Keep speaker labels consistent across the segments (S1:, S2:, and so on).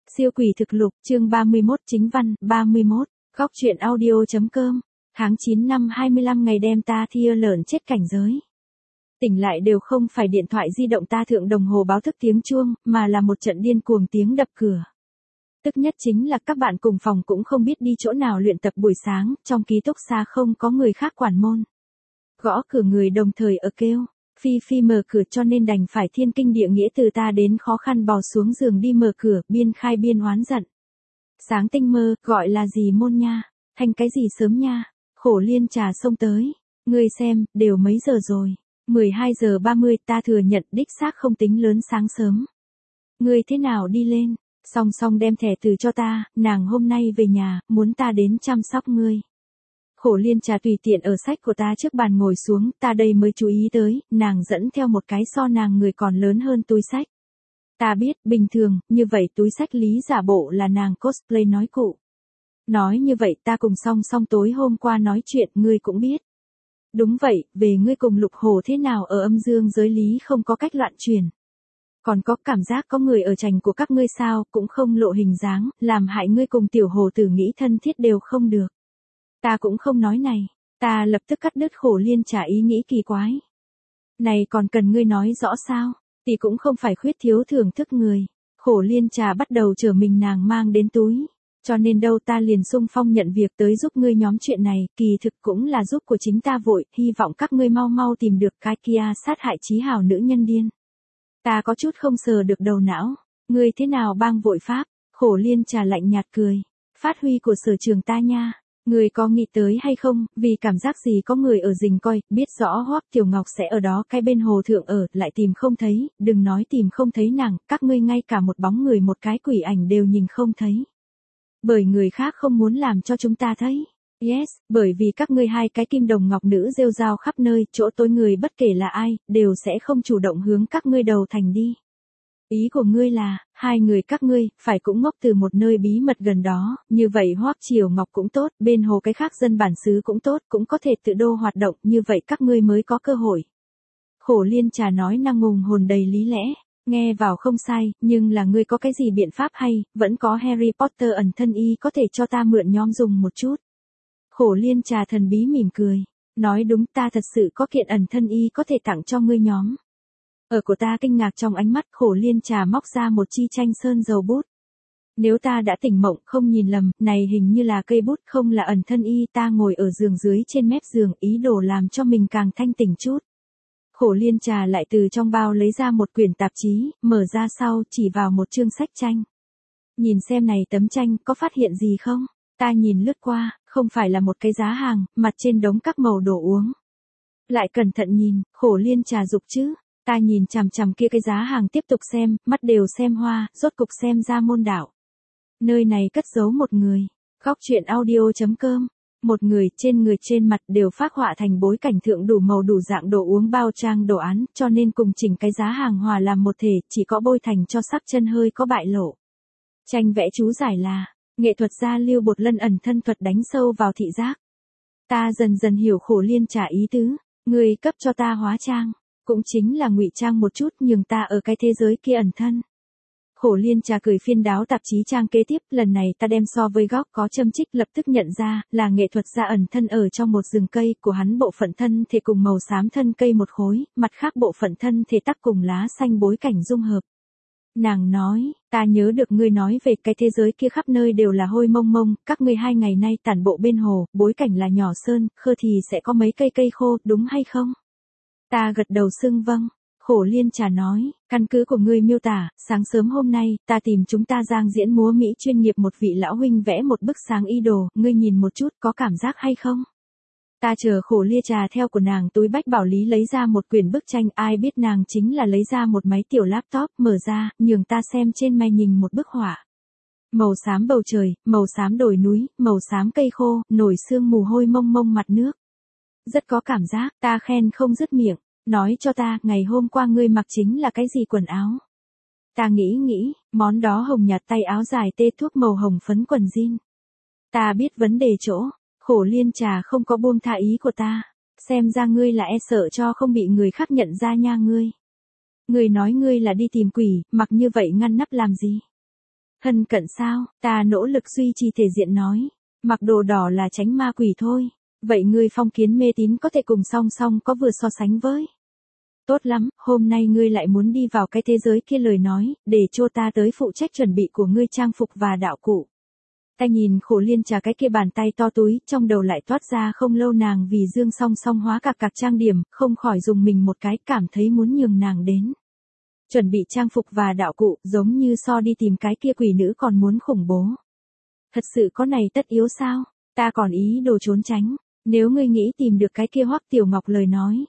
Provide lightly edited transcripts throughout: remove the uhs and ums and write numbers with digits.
S1: Siêu quỷ thực lục, chương 31 chính văn, 31, góc truyện audio.com, tháng 9 năm 25 ngày đem ta thia lởn chết cảnh giới. Tỉnh lại đều không phải điện thoại di động ta thượng đồng hồ báo thức tiếng chuông, mà là một trận điên cuồng tiếng đập cửa. Tức nhất chính là các bạn cùng phòng cũng không biết đi chỗ nào luyện tập buổi sáng, trong ký túc xá không có người khác quản môn. Gõ cửa người đồng thời ở kêu. Phi Phi mở cửa cho nên đành phải thiên kinh địa nghĩa từ ta đến khó khăn bò xuống giường đi mở cửa, biên khai biên oán giận. Sáng tinh mơ, gọi là gì môn nha, thành cái gì sớm nha, khổ liên trà xông tới. Ngươi xem, đều mấy giờ rồi, 12 giờ 30 ta thừa nhận đích xác không tính lớn sáng sớm. Ngươi thế nào đi lên, song song đem thẻ từ cho ta, nàng hôm nay về nhà, muốn ta đến chăm sóc ngươi. Khổ liên trà tùy tiện ở sách của ta trước bàn ngồi xuống, ta đây mới chú ý tới, nàng dẫn theo một cái so nàng người còn lớn hơn túi sách. Ta biết, bình thường, như vậy túi sách lý giả bộ là nàng cosplay nói cụ. Nói như vậy ta cùng song song tối hôm qua nói chuyện, ngươi cũng biết. Đúng vậy, về ngươi cùng Lục Hồ thế nào ở âm dương giới lý không có cách loạn truyền. Còn có cảm giác có người ở trành của các ngươi sao, cũng không lộ hình dáng, làm hại ngươi cùng tiểu hồ tử nghĩ thân thiết đều không được. Ta cũng không nói này, ta lập tức cắt đứt khổ liên trà ý nghĩ kỳ quái. Này còn cần ngươi nói rõ sao, thì cũng không phải khuyết thiếu thưởng thức người. Khổ liên trà bắt đầu chở mình nàng mang đến túi. Cho nên đâu ta liền xung phong nhận việc tới giúp ngươi nhóm chuyện này, kỳ thực cũng là giúp của chính ta vội, hy vọng các ngươi mau mau tìm được cái kia sát hại chí hào nữ nhân điên. Ta có chút không sờ được đầu não, ngươi thế nào bang vội pháp, khổ liên trà lạnh nhạt cười, phát huy của sở trường ta nha. Người có nghĩ tới hay không, vì cảm giác gì có người ở rình coi, biết rõ Hoắc Tiểu Ngọc sẽ ở đó cái bên hồ thượng ở, lại tìm không thấy, đừng nói tìm không thấy nàng, các ngươi ngay cả một bóng người một cái quỷ ảnh đều nhìn không thấy. Bởi người khác không muốn làm cho chúng ta thấy. Yes, bởi vì các ngươi hai cái kim đồng ngọc nữ rêu rao khắp nơi, chỗ tối người bất kể là ai, đều sẽ không chủ động hướng các ngươi đầu thành đi. Ý của ngươi là, hai người các ngươi, phải cũng ngốc từ một nơi bí mật gần đó, như vậy Hoắc Triều Ngọc cũng tốt, bên hồ cái khác dân bản xứ cũng tốt, cũng có thể tự đô hoạt động, như vậy các ngươi mới có cơ hội. Khổ liên trà nói năng ngùng hồn đầy lý lẽ, nghe vào không sai, nhưng là ngươi có cái gì biện pháp hay, vẫn có Harry Potter ẩn thân y có thể cho ta mượn nhóm dùng một chút. Khổ liên trà thần bí mỉm cười, nói đúng ta thật sự có kiện ẩn thân y có thể tặng cho ngươi nhóm. Ở của ta kinh ngạc trong ánh mắt khổ liên trà móc ra một chi tranh sơn dầu bút. Nếu ta đã tỉnh mộng không nhìn lầm, này hình như là cây bút không là ẩn thân y ta ngồi ở giường dưới trên mép giường ý đồ làm cho mình càng thanh tỉnh chút. Khổ liên trà lại từ trong bao lấy ra một quyển tạp chí, mở ra sau chỉ vào một chương sách tranh. Nhìn xem này tấm tranh có phát hiện gì không? Ta nhìn lướt qua, không phải là một cái giá hàng, mặt trên đống các màu đồ uống. Lại cẩn thận nhìn, khổ liên trà dục chứ. Ta nhìn chằm chằm kia cái giá hàng tiếp tục xem, mắt đều xem hoa, rốt cục xem ra môn đạo. Nơi này cất giấu một người. Góc truyện audio.com. Một người trên mặt đều phác họa thành bối cảnh thượng đủ màu đủ dạng đồ uống bao trang đồ án, cho nên cùng chỉnh cái giá hàng hòa làm một thể, chỉ có bôi thành cho sắc chân hơi có bại lộ. Tranh vẽ chú giải là, nghệ thuật gia Lưu Bột Lân ẩn thân thuật đánh sâu vào thị giác. Ta dần dần hiểu khổ liên trà ý tứ, người cấp cho ta hóa trang. Cũng chính là ngụy trang một chút nhường ta ở cái thế giới kia ẩn thân. Khổ liên trà cười phiên đáo tạp chí trang kế tiếp, lần này ta đem so với góc có châm chích lập tức nhận ra, là nghệ thuật gia ẩn thân ở trong một rừng cây của hắn bộ phận thân thể cùng màu xám thân cây một khối, mặt khác bộ phận thân thể tắc cùng lá xanh bối cảnh dung hợp. Nàng nói, ta nhớ được ngươi nói về cái thế giới kia khắp nơi đều là hôi mông mông, các ngươi 2 ngày nay tản bộ bên hồ, bối cảnh là nhỏ sơn, khơ thì sẽ có mấy cây khô, đúng hay không? Ta gật đầu xưng vâng, khổ liên trà nói, căn cứ của ngươi miêu tả, sáng sớm hôm nay, ta tìm chúng ta giang diễn múa Mỹ chuyên nghiệp một vị lão huynh vẽ một bức sáng y đồ, ngươi nhìn một chút có cảm giác hay không? Ta chờ khổ lia trà theo của nàng túi bách bảo lý lấy ra một quyển bức tranh, ai biết nàng chính là lấy ra một máy tiểu laptop, mở ra, nhường ta xem trên màn hình một bức họa. Màu xám bầu trời, màu xám đồi núi, màu xám cây khô, nổi sương mù hôi mông mông mặt nước. Rất có cảm giác, ta khen không dứt miệng, nói cho ta, ngày hôm qua ngươi mặc chính là cái gì quần áo. Ta nghĩ, món đó hồng nhạt tay áo dài tê thuốc màu hồng phấn quần jean. Ta biết vấn đề chỗ, khổ liên trà không có buông tha ý của ta, xem ra ngươi là e sợ cho không bị người khác nhận ra nha ngươi. Ngươi nói ngươi là đi tìm quỷ, mặc như vậy ngăn nắp làm gì? Thân cận sao? Ta nỗ lực duy trì thể diện nói. Mặc đồ đỏ là tránh ma quỷ thôi. Vậy ngươi phong kiến mê tín có thể cùng song song có vừa so sánh với. Tốt lắm, hôm nay ngươi lại muốn đi vào cái thế giới kia lời nói, để cho ta tới phụ trách chuẩn bị của ngươi trang phục và đạo cụ. Ta nhìn Khổ Liên Trà cái kia bàn tay to túi, trong đầu lại toát ra không lâu nàng vì Dương Song Song hóa cạc trang điểm, không khỏi dùng mình một cái, cảm thấy muốn nhường nàng đến. Chuẩn bị trang phục và đạo cụ, giống như so đi tìm cái kia quỷ nữ còn muốn khủng bố. Thật sự có này tất yếu sao? Ta còn ý đồ trốn tránh, nếu ngươi nghĩ tìm được cái kia Hoắc Tiểu Ngọc lời nói.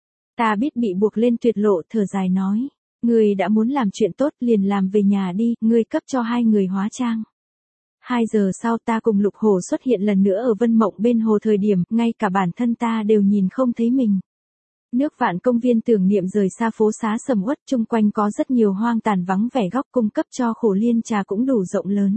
S1: Ta biết bị buộc lên tuyệt lộ, thở dài nói. Ngươi đã muốn làm chuyện tốt liền làm về nhà đi, ngươi cấp cho 2 người hóa trang. 2 giờ sau ta cùng Lục Hổ xuất hiện lần nữa ở Vân Mộng bên hồ thời điểm, ngay cả bản thân ta đều nhìn không thấy mình. Nước Vạn công viên tưởng niệm rời xa phố xá sầm uất, chung quanh có rất nhiều hoang tàn vắng vẻ góc cung cấp cho Khổ Liên Trà cũng đủ rộng lớn.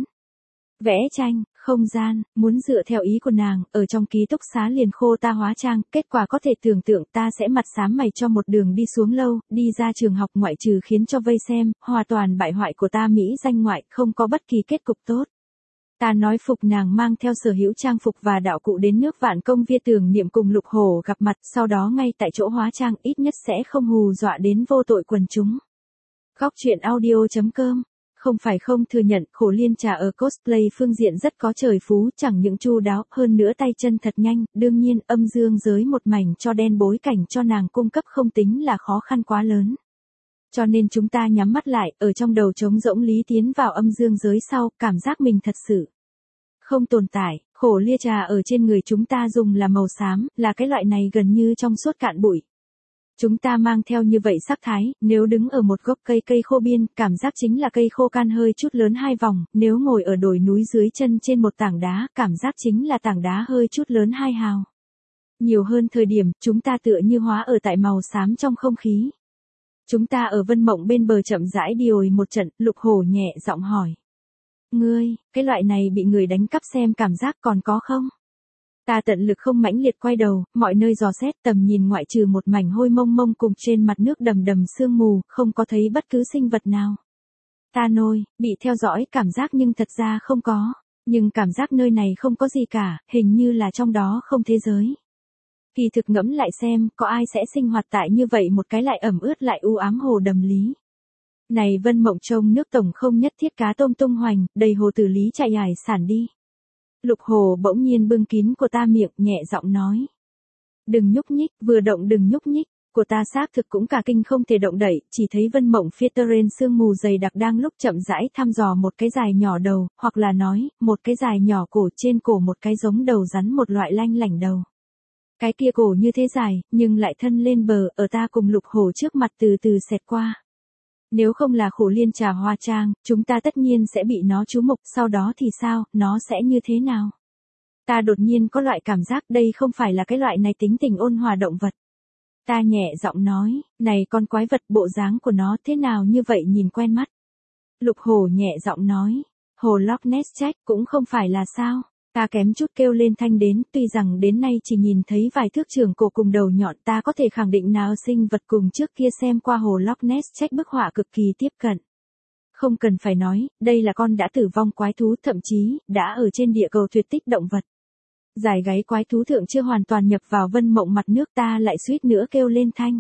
S1: Vẽ tranh, không gian, muốn dựa theo ý của nàng, ở trong ký túc xá liền khô ta hóa trang, kết quả có thể tưởng tượng ta sẽ mặt xám mày cho một đường đi xuống lâu, đi ra trường học ngoại trừ khiến cho vây xem, hoàn toàn bại hoại của ta Mỹ danh ngoại, không có bất kỳ kết cục tốt. Ta nói phục nàng mang theo sở hữu trang phục và đạo cụ đến nước Vạn công viên tưởng niệm cùng Lục Hổ gặp mặt, sau đó ngay tại chỗ hóa trang, ít nhất sẽ không hù dọa đến vô tội quần chúng. Góc truyện audio.com. Không phải không thừa nhận, Khổ Liên Trà ở cosplay phương diện rất có trời phú, chẳng những chu đáo, hơn nữa tay chân thật nhanh, đương nhiên, âm dương giới một mảnh cho đen bối cảnh cho nàng cung cấp không tính là khó khăn quá lớn. Cho nên chúng ta nhắm mắt lại, ở trong đầu trống rỗng lý tiến vào âm dương giới sau, cảm giác mình thật sự không tồn tại. Khổ Liên Trà ở trên người chúng ta dùng là màu xám, là cái loại này gần như trong suốt cạn bụi. Chúng ta mang theo như vậy sắc thái, nếu đứng ở một gốc cây khô biên, cảm giác chính là cây khô can hơi chút lớn 2 vòng, nếu ngồi ở đồi núi dưới chân trên một tảng đá, cảm giác chính là tảng đá hơi chút lớn 2 hào. Nhiều hơn thời điểm, chúng ta tựa như hóa ở tại màu xám trong không khí. Chúng ta ở Vân Mộng bên bờ chậm rãi đi ồi một trận, Lục Hổ nhẹ giọng hỏi. Ngươi, cái loại này bị người đánh cắp xem cảm giác còn có không? Ta tận lực không mãnh liệt quay đầu, mọi nơi dò xét tầm nhìn ngoại trừ một mảnh hôi mông mông cùng trên mặt nước đầm đầm sương mù, không có thấy bất cứ sinh vật nào. Ta nôi, bị theo dõi cảm giác nhưng thật ra không có, nhưng cảm giác nơi này không có gì cả, hình như là trong đó không thế giới. Kỳ thực ngẫm lại xem, có ai sẽ sinh hoạt tại như vậy một cái lại ẩm ướt lại u ám hồ đầm lý. Này Vân Mộng trông nước tổng không nhất thiết cá tôm tung hoành, đầy hồ tử lý chạy hải sản đi. Lục Hổ bỗng nhiên bưng kín của ta miệng, nhẹ giọng nói. Đừng nhúc nhích, vừa động đừng nhúc nhích, của ta xác thực cũng cả kinh không thể động đậy, chỉ thấy Vân Mộng phía terrain sương mù dày đặc đang lúc chậm rãi thăm dò một cái dài nhỏ đầu, hoặc là nói, một cái dài nhỏ cổ trên cổ một cái giống đầu rắn một loại lanh lảnh đầu. Cái kia cổ như thế dài, nhưng lại thân lên bờ, ở ta cùng Lục Hổ trước mặt từ từ xẹt qua. Nếu không là Khổ Liên Trà hóa trang, chúng ta tất nhiên sẽ bị nó chú mục, sau đó thì sao, nó sẽ như thế nào? Ta đột nhiên có loại cảm giác đây không phải là cái loại này tính tình ôn hòa động vật. Ta nhẹ giọng nói, này con quái vật bộ dáng của nó thế nào như vậy nhìn quen mắt. Lục Hổ nhẹ giọng nói, hồ Loch Ness Jack cũng không phải là sao. Ta kém chút kêu lên thanh đến, tuy rằng đến nay chỉ nhìn thấy vài thước trường cổ cùng đầu nhọn, ta có thể khẳng định nào sinh vật cùng trước kia xem qua hồ Loch Ness Jack bức họa cực kỳ tiếp cận. Không cần phải nói, đây là con đã tử vong quái thú, thậm chí, đã ở trên địa cầu tuyệt tích động vật. Dài gáy quái thú thượng chưa hoàn toàn nhập vào Vân Mộng mặt nước, ta lại suýt nữa kêu lên thanh.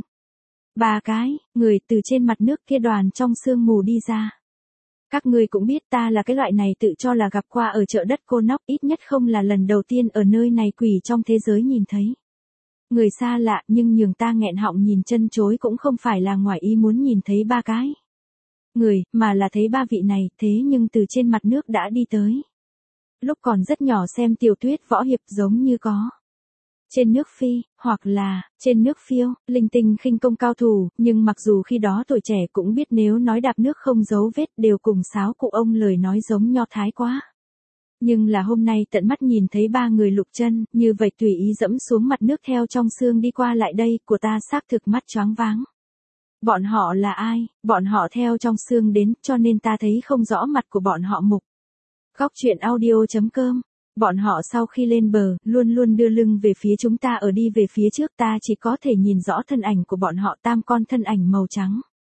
S1: 3 cái, người từ trên mặt nước kia đoàn trong sương mù đi ra. Các ngươi cũng biết ta là cái loại này tự cho là gặp qua ở chợ đất cô nóc, ít nhất không là lần đầu tiên ở nơi này quỷ trong thế giới nhìn thấy. Người xa lạ nhưng nhường ta nghẹn họng nhìn chân chối cũng không phải là ngoài ý muốn nhìn thấy 3 cái người, mà là thấy 3 vị này, thế nhưng từ trên mặt nước đã đi tới. Lúc còn rất nhỏ xem tiểu thuyết võ hiệp giống như có. Trên nước phi, hoặc là, trên nước phiêu, linh tinh khinh công cao thủ, nhưng mặc dù khi đó tuổi trẻ cũng biết nếu nói đạp nước không dấu vết đều cùng sáo cụ ông lời nói giống Nho Thái quá. Nhưng là hôm nay tận mắt nhìn thấy 3 người lục chân, như vậy tùy ý dẫm xuống mặt nước theo trong sương đi qua lại đây, của ta xác thực mắt choáng váng. Bọn họ là ai? Bọn họ theo trong sương đến, cho nên ta thấy không rõ mặt của bọn họ mục. Góc truyện audio.com. Bọn họ sau khi lên bờ, luôn luôn đưa lưng về phía chúng ta, ở đi về phía trước ta chỉ có thể nhìn rõ thân ảnh của bọn họ, 3 con thân ảnh màu trắng.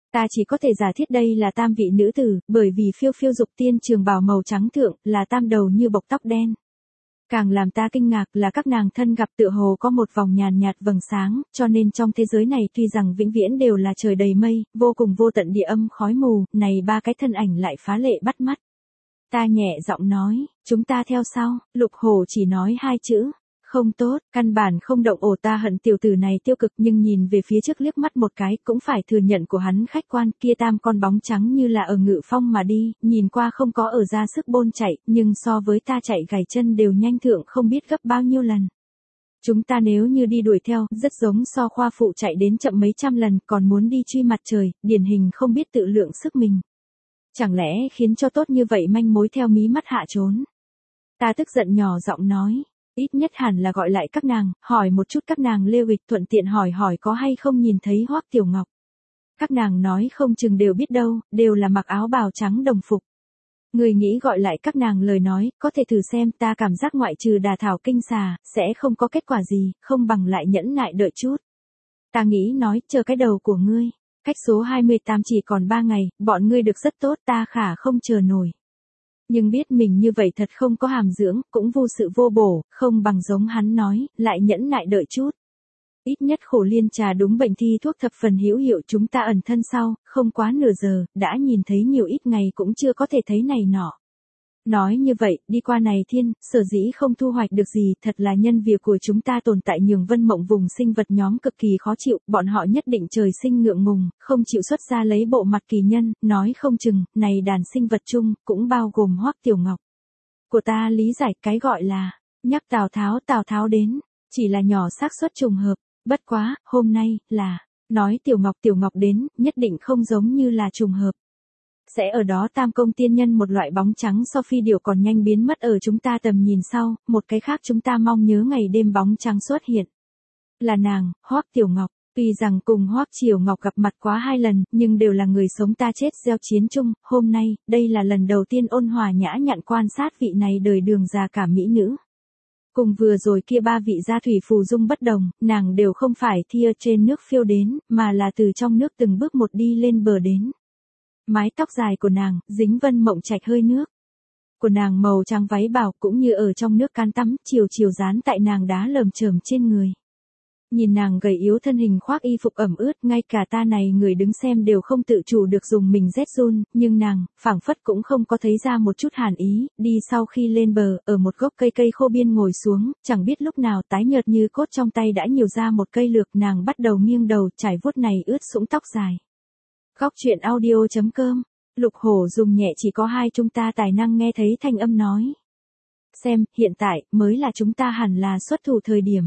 S1: Ta chỉ có thể giả thiết đây là tam vị nữ tử, bởi vì phiêu phiêu dục tiên trường bào màu trắng thượng, là tam đầu như bộc tóc đen. Càng làm ta kinh ngạc là các nàng thân gặp tựa hồ có một vòng nhàn nhạt vầng sáng, cho nên trong thế giới này tuy rằng vĩnh viễn đều là trời đầy mây, vô cùng vô tận địa âm khói mù, này ba cái thân ảnh lại phá lệ bắt mắt. Ta nhẹ giọng nói, chúng ta theo sau, Lục Hổ chỉ nói hai chữ. Không tốt, căn bản không động. Ổ, ta hận tiểu tử này tiêu cực, nhưng nhìn về phía trước liếc mắt một cái cũng phải thừa nhận của hắn khách quan, kia tam con bóng trắng như là ở ngự phong mà đi, nhìn qua không có ở ra sức bôn chạy, nhưng so với ta chạy gảy chân đều nhanh thượng không biết gấp bao nhiêu lần. Chúng ta nếu như đi đuổi theo, rất giống so khoa phụ chạy đến chậm mấy trăm lần, còn muốn đi truy mặt trời, điển hình không biết tự lượng sức mình. Chẳng lẽ khiến cho tốt như vậy manh mối theo mí mắt hạ trốn? Ta tức giận nhỏ giọng nói. Ít nhất hẳn là gọi lại các nàng, hỏi một chút các nàng lêu ịch, thuận tiện hỏi có hay không nhìn thấy Hoắc Tiểu Ngọc. Các nàng nói không chừng đều biết đâu, đều là mặc áo bào trắng đồng phục. Người nghĩ gọi lại các nàng lời nói, có thể thử xem, ta cảm giác ngoại trừ đà thảo kinh xà, sẽ không có kết quả gì, không bằng lại nhẫn nại đợi chút. Ta nghĩ nói, chờ cái đầu của ngươi. Cách số 28 chỉ còn 3 ngày, bọn ngươi được rất tốt, ta khả không chờ nổi. Nhưng biết mình như vậy thật không có hàm dưỡng, cũng vô sự vô bổ, không bằng giống hắn nói, lại nhẫn nại đợi chút. Ít nhất khổ liên trà đúng bệnh thi thuốc thập phần hữu hiệu, chúng ta ẩn thân sau, không quá nửa giờ, đã nhìn thấy nhiều ít ngày cũng chưa có thể thấy này nọ. Nói như vậy, đi qua này thiên, sở dĩ không thu hoạch được gì, thật là nhân việc của chúng ta tồn tại nhường Vân Mộng vùng sinh vật nhóm cực kỳ khó chịu, bọn họ nhất định trời sinh ngượng ngùng, không chịu xuất ra lấy bộ mặt kỳ nhân, nói không chừng, này đàn sinh vật chung, cũng bao gồm Hoắc Tiểu Ngọc. Của ta lý giải cái gọi là, nhắc Tào Tháo đến, chỉ là nhỏ xác suất trùng hợp, bất quá, hôm nay, là, nói Tiểu Ngọc đến, nhất định không giống như là trùng hợp. Sẽ ở đó tam công tiên nhân một loại bóng trắng so phi điểu còn nhanh biến mất ở chúng ta tầm nhìn sau, một cái khác chúng ta mong nhớ ngày đêm bóng trắng xuất hiện. Là nàng, Hoắc Tiểu Ngọc, tuy rằng cùng Hoắc Triều Ngọc gặp mặt quá 2 lần, nhưng đều là người sống ta chết gieo chiến chung, hôm nay, đây là lần đầu tiên ôn hòa nhã nhặn quan sát vị này đời đường già cả mỹ nữ. Cùng vừa rồi kia 3 vị gia thủy phù dung bất đồng, nàng đều không phải thia trên nước phiêu đến, mà là từ trong nước từng bước một đi lên bờ đến. Mái tóc dài của nàng, dính Vân Mộng Trạch hơi nước. Của nàng màu trắng váy bào cũng như ở trong nước can tắm, chiều chiều dán tại nàng đá lởm chởm trên người. Nhìn nàng gầy yếu thân hình khoác y phục ẩm ướt, ngay cả ta này người đứng xem đều không tự chủ được dùng mình rét run, nhưng nàng, phảng phất cũng không có thấy ra một chút hàn ý, đi sau khi lên bờ, ở một gốc cây khô biên ngồi xuống, chẳng biết lúc nào tái nhợt như cốt trong tay đã nhiều ra một cây lược, nàng bắt đầu nghiêng đầu, trải vuốt này ướt sũng tóc dài. Góc truyện audio.com, Lục Hổ dùng nhẹ chỉ có hai chúng ta tài năng nghe thấy thanh âm nói. Xem, hiện tại, mới là chúng ta hẳn là xuất thủ thời điểm.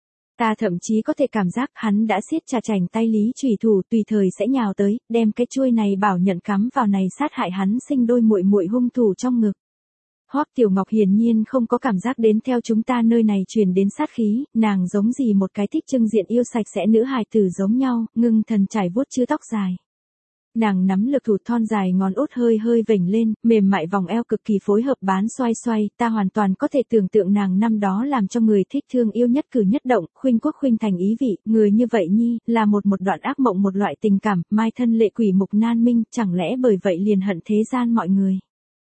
S1: Ta thậm chí có thể cảm giác hắn đã siết chặt chành tay Lý Chủy Thủ tùy thời sẽ nhào tới, đem cái chuôi này bảo nhận cắm vào này sát hại hắn sinh đôi muội muội hung thủ trong ngực. Hoắc Tiểu Ngọc hiển nhiên không có cảm giác đến theo chúng ta nơi này truyền đến sát khí, nàng giống gì một cái thích trưng diện yêu sạch sẽ nữ hài tử giống nhau, ngưng thần trải vuốt chư tóc dài. Nàng nắm lực thủ thon dài ngón út hơi hơi vểnh lên, mềm mại vòng eo cực kỳ phối hợp bán xoay xoay, ta hoàn toàn có thể tưởng tượng nàng năm đó làm cho người thích thương yêu nhất cử nhất động, khuynh quốc khuynh thành ý vị, người như vậy nhi, là một đoạn ác mộng một loại tình cảm, mai thân lệ quỷ mục nan minh, chẳng lẽ bởi vậy liền hận thế gian mọi người.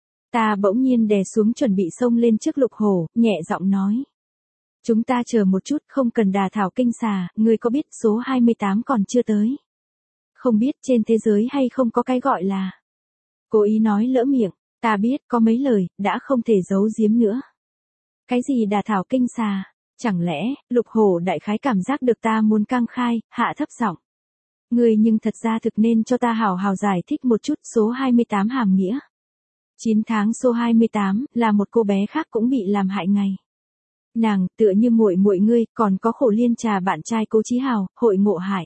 S1: Ta bỗng nhiên đè xuống chuẩn bị xông lên trước Lục Hổ, nhẹ giọng nói. Chúng ta chờ một chút, không cần đà thảo kinh xà, ngươi có biết số 28 còn chưa tới. Không biết trên thế giới hay không có cái gọi là. Cố ý nói lỡ miệng, ta biết có mấy lời, đã không thể giấu giếm nữa. Cái gì đà thảo kinh xà, chẳng lẽ, Lục Hổ đại khái cảm giác được ta muốn căng khai, hạ thấp giọng. Ngươi nhưng thật ra thực nên cho ta hào hào giải thích một chút số 28 hàm nghĩa. 9 tháng số 28, là một cô bé khác cũng bị làm hại ngày. Nàng, tựa như muội muội ngươi, còn có Khổ Liên Trà bạn trai Cố Chí Hào, hội ngộ hại.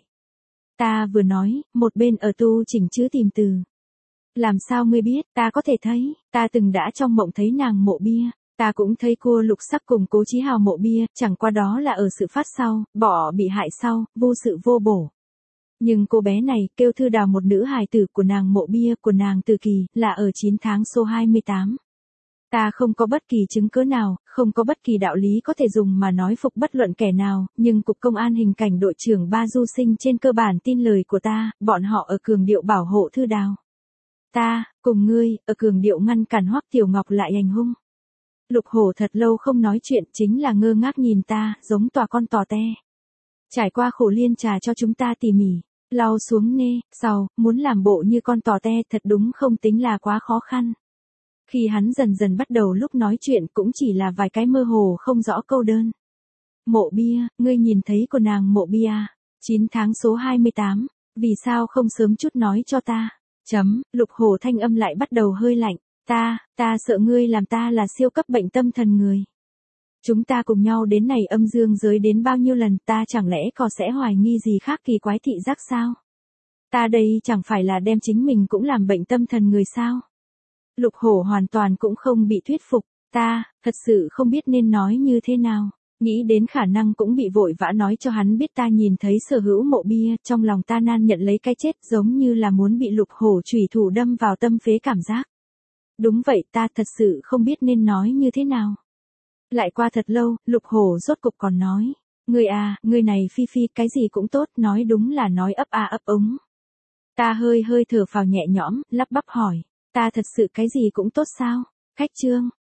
S1: Ta vừa nói, một bên ở tu chỉnh chữ tìm từ. Làm sao ngươi biết, ta có thể thấy, ta từng đã trong mộng thấy nàng mộ bia, ta cũng thấy cô Lục Sắc cùng Cố Chí Hào mộ bia, chẳng qua đó là ở sự phát sau, bỏ bị hại sau, vô sự vô bổ. Nhưng cô bé này, kêu Thư Đào một nữ hài tử của nàng mộ bia của nàng Từ Kỳ, là ở 9 tháng số 28. Ta không có bất kỳ chứng cứ nào, không có bất kỳ đạo lý có thể dùng mà nói phục bất luận kẻ nào, nhưng Cục Công an hình cảnh đội trưởng Ba Du Sinh trên cơ bản tin lời của ta, bọn họ ở cường điệu bảo hộ Thư Đào. Ta, cùng ngươi, ở cường điệu ngăn cản Hoắc Tiểu Ngọc lại hành hung. Lục Hổ thật lâu không nói chuyện, chính là ngơ ngác nhìn ta, giống tòa con tò te. Trải qua khổ liên trà cho chúng ta tỉ mỉ, lau xuống nê, sau, muốn làm bộ như con tò te thật đúng không tính là quá khó khăn. Khi hắn dần dần bắt đầu lúc nói chuyện cũng chỉ là vài cái mơ hồ không rõ câu đơn. Mộ bia, ngươi nhìn thấy của nàng Mộ bia, 9 tháng số 28, vì sao không sớm chút nói cho ta? Lục Hổ thanh âm lại bắt đầu hơi lạnh, ta sợ ngươi làm ta là siêu cấp bệnh tâm thần người. Chúng ta cùng nhau đến này âm dương giới đến bao nhiêu lần, ta chẳng lẽ có sẽ hoài nghi gì khác kỳ quái thị giác sao? Ta đây chẳng phải là đem chính mình cũng làm bệnh tâm thần người sao? Lục Hổ hoàn toàn cũng không bị thuyết phục, ta, thật sự không biết nên nói như thế nào. Nghĩ đến khả năng cũng bị vội vã nói cho hắn biết ta nhìn thấy sở hữu Mộ bia, trong lòng ta nan nhận lấy cái chết giống như là muốn bị Lục Hổ chủy thủ đâm vào tâm phế cảm giác. Đúng vậy, ta thật sự không biết nên nói như thế nào. Lại qua thật lâu, Lục Hổ rốt cục còn nói, ngươi này Phi Phi cái gì cũng tốt, nói đúng là nói ấp ấp úng. Ta hơi thở phào nhẹ nhõm, lắp bắp hỏi, ta thật sự cái gì cũng tốt sao? Khách trương,